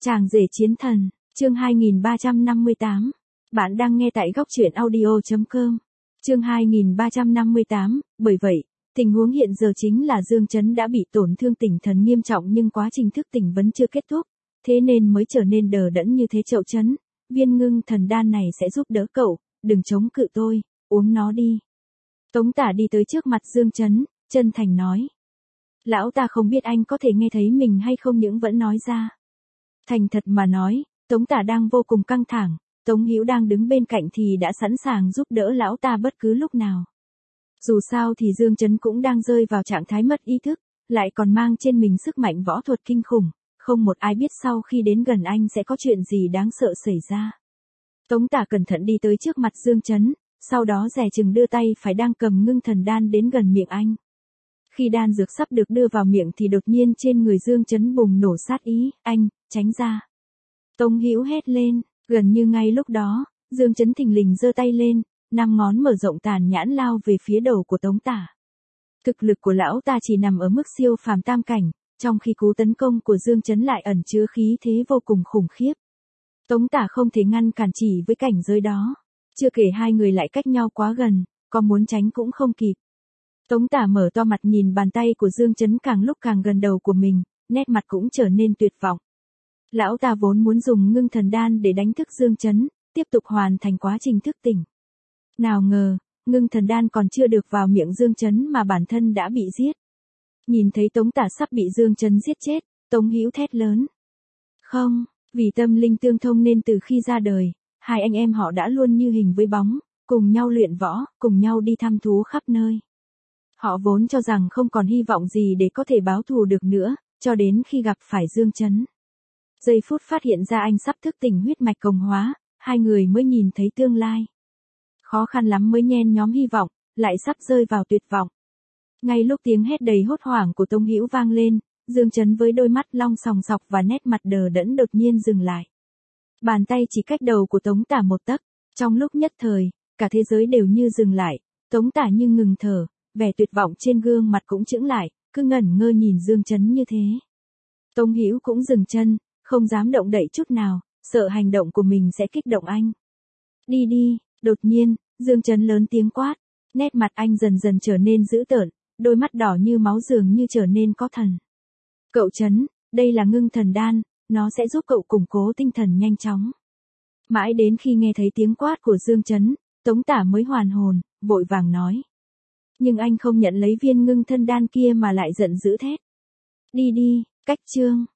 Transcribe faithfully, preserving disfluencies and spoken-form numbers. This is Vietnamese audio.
Chàng rể chiến thần, chương hai nghìn ba trăm năm mươi tám. Bạn đang nghe tại góc truyện audio chấm com. Chương hai nghìn ba trăm năm mươi tám, bởi vậy, tình huống hiện giờ chính là Dương Chấn đã bị tổn thương tinh thần nghiêm trọng nhưng quá trình thức tỉnh vẫn chưa kết thúc, thế nên mới trở nên đờ đẫn như thế. Chậu Chấn, viên ngưng thần đan này sẽ giúp đỡ cậu, đừng chống cự tôi, uống nó đi. Tống Tả đi tới trước mặt Dương Chấn, chân thành nói. Lão ta không biết anh có thể nghe thấy mình hay không nhưng vẫn nói ra. Thành thật mà nói, Tống Tả đang vô cùng căng thẳng, Tống Hữu đang đứng bên cạnh thì đã sẵn sàng giúp đỡ lão ta bất cứ lúc nào. Dù sao thì Dương Chấn cũng đang rơi vào trạng thái mất ý thức, lại còn mang trên mình sức mạnh võ thuật kinh khủng, không một ai biết sau khi đến gần anh sẽ có chuyện gì đáng sợ xảy ra. Tống Tả cẩn thận đi tới trước mặt Dương Chấn, sau đó dè chừng đưa tay phải đang cầm ngưng thần đan đến gần miệng anh. Khi đan dược sắp được đưa vào miệng thì đột nhiên trên người Dương Chấn bùng nổ sát ý, anh, tránh ra. Tống Hữu hét lên, gần như ngay lúc đó, Dương Chấn thình lình giơ tay lên, năm ngón mở rộng tàn nhãn lao về phía đầu của Tống Tả. Thực lực của lão ta chỉ nằm ở mức siêu phàm tam cảnh, trong khi cú tấn công của Dương Chấn lại ẩn chứa khí thế vô cùng khủng khiếp. Tống Tả không thể ngăn cản chỉ với cảnh giới đó, chưa kể hai người lại cách nhau quá gần, có muốn tránh cũng không kịp. Tống Tả mở to mặt nhìn bàn tay của Dương Chấn càng lúc càng gần đầu của mình, nét mặt cũng trở nên tuyệt vọng. Lão ta vốn muốn dùng ngưng thần đan để đánh thức Dương Chấn, tiếp tục hoàn thành quá trình thức tỉnh. Nào ngờ, ngưng thần đan còn chưa được vào miệng Dương Chấn mà bản thân đã bị giết. Nhìn thấy Tống Tả sắp bị Dương Chấn giết chết, Tống Hữu thét lớn. Không, vì tâm linh tương thông nên từ khi ra đời, hai anh em họ đã luôn như hình với bóng, cùng nhau luyện võ, cùng nhau đi thăm thú khắp nơi. Họ vốn cho rằng không còn hy vọng gì để có thể báo thù được nữa, cho đến khi gặp phải Dương Chấn. Giây phút phát hiện ra anh sắp thức tỉnh huyết mạch cộng hóa, hai người mới nhìn thấy tương lai. Khó khăn lắm mới nhen nhóm hy vọng, lại sắp rơi vào tuyệt vọng. Ngay lúc tiếng hét đầy hốt hoảng của Tống Hữu vang lên, Dương Chấn với đôi mắt long sòng sọc và nét mặt đờ đẫn đột nhiên dừng lại. Bàn tay chỉ cách đầu của Tống Tả một tấc, trong lúc nhất thời, cả thế giới đều như dừng lại, Tống Tả như ngừng thở, vẻ tuyệt vọng trên gương mặt cũng chững lại, cứ ngẩn ngơ nhìn Dương Chấn như thế. Tống Hữu cũng dừng chân, không dám động đậy chút nào, sợ hành động của mình sẽ kích động anh. Đi đi, đột nhiên, Dương Chấn lớn tiếng quát, nét mặt anh dần dần trở nên dữ tợn, đôi mắt đỏ như máu dường như trở nên có thần. Cậu Chấn, đây là ngưng thần đan, nó sẽ giúp cậu củng cố tinh thần nhanh chóng. Mãi đến khi nghe thấy tiếng quát của Dương Chấn, Tống Tả mới hoàn hồn, vội vàng nói. Nhưng anh không nhận lấy viên ngưng thân đan kia mà lại giận dữ thét. Đi đi, cách chương.